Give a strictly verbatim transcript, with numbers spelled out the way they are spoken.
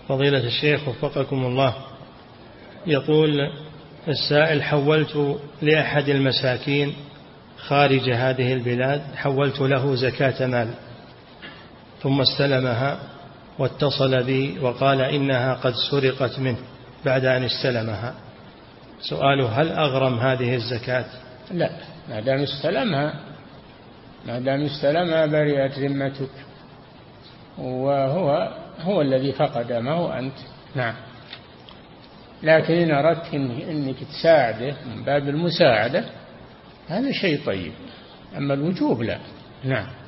فضيلة الشيخ وفقكم الله، يقول السائل: حولت لأحد المساكين خارج هذه البلاد، حولت له زكاة مال، ثم استلمها واتصل بي وقال إنها قد سرقت منه بعد أن استلمها. سؤاله: هل أغرم هذه الزكاة؟ لا، ما دام استلمها ما دام استلمها برئت ذمتك، وهو هو الذي فقد، ما هو أنت. نعم. لكن إن أردت إنك تساعده من باب المساعدة هذا شيء طيب، أما الوجوب لا. نعم.